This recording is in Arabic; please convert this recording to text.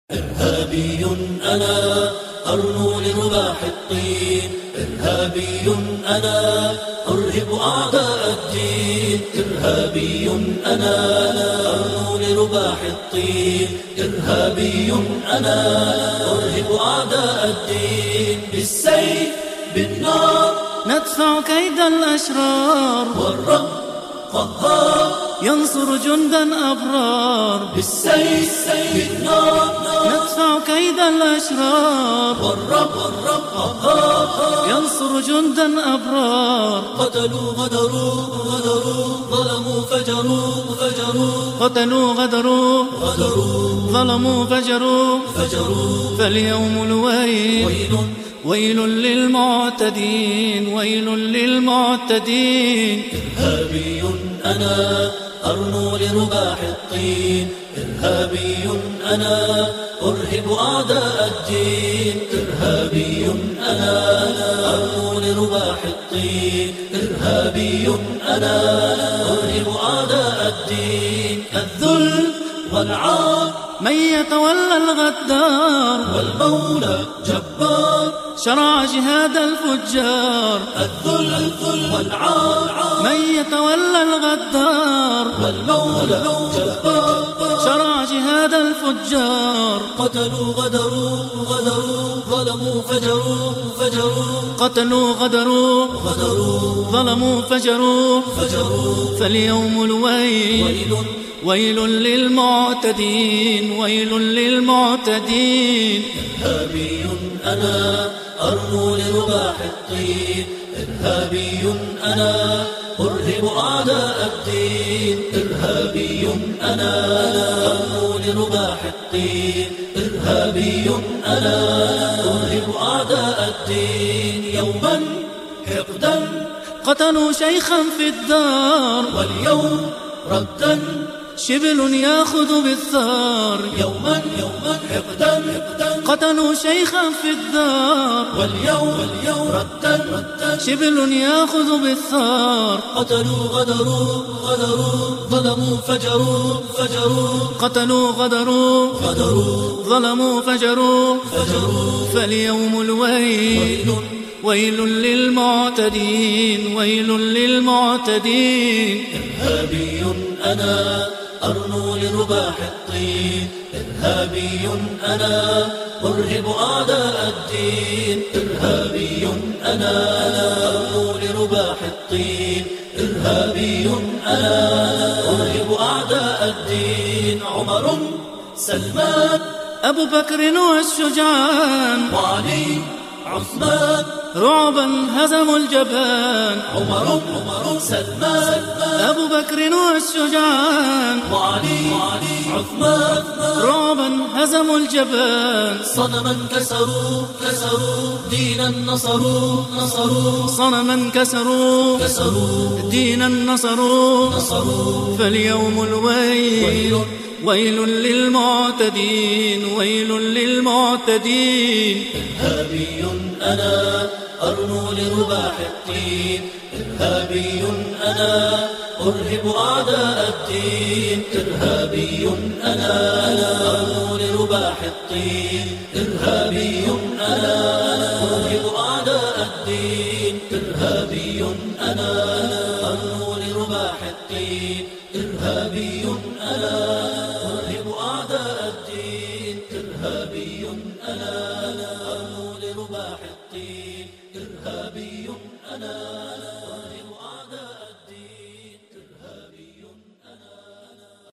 إرهابي أنا أرنو لرباح الطين، إرهابي أنا أرهب أعداء الدين، إرهابي أنا أرنو لرباح الطين، إرهابي أنا أرهب أعداء الدين. بالسيف بالنار ندفع كيد الأشرار، والرب قهار ينصر جندا أبرار. بالسيف بالنار ندفع كيد الأشرار، والرب قهار ينصر جندا أبرار. قتلوا غدروا ظلموا فجروا قتلوا غدروا ظلموا فجروا. فاليوم الويل ويل للمعتدين، ويل للمعتدين. إرهابي أنا أرنو لرباح الطين، إرهابي أنا أرهب أعداء الدين، إرهابي أنا أرنو لرباح الطين، إرهابي أنا أرهب أعداء الدين. الذل والعار من يتولى الغدار، والمولى جبار شرع جهاد الفجار. الذل والعار من يتولى الغدار، والمولى جبار شرع جهاد الفجار. قتلوا غدروا ظلموا فجروا قتلوا غدروا ظلموا فجروا. فاليوم الويل ويل للمعتدين، ويل للمعتدين. إرهابي أنا أرنو لرباح الطين، إرهابي أنا أرهب أعداء الدين، إرهابي أنا أرنو لرباح الطين، إرهابي أنا أرهب أعداء الدين. يوما حقدا قتلوا شيخا في الدار، واليوم ردا شبل ياخذ بالثار. يوما حقدا قتلوا شيخا في الدار، واليوم ردا شبل ياخذ بالثار. قتلوا غدروا ظلموا فجروا قتلوا غدروا ظلموا فجروا. فاليوم الويل ويل للمعتدين، ويل للمعتدين. إرهابي أنا أرنو لرباح الطين، إرهابي أنا أرهب أعداء الدين، إرهابي أنا أرنو لرباح الطين، إرهابي أنا أرهب أعداء الدين. عمر سلمان أبو بكر والشجعان، وعلي عثمان رعبا هزموا الجبان. عمر سلمان أبو بكر والشجعان، وعلي عثمان رعبا هزموا الجبان. صنما كسروا دينا نصروا صنما كسروا دينا نصروا. فاليوم الويل ويل للمعتدين، ويل للمعتدين. إرهابي أنا أرنو لرباح الطين، إرهابي أنا أرهب أعداء الدين، إرهابي أنا أرنو لرباح الطين، إرهابي أنا أرهب أعداء الدين، إرهابي أنا أرنو لرباح الطين، إرهابي أنا أرهب أعداء الدين، إرهابي أنا أرنو لرباح الطين، إرهابي أنا أرهب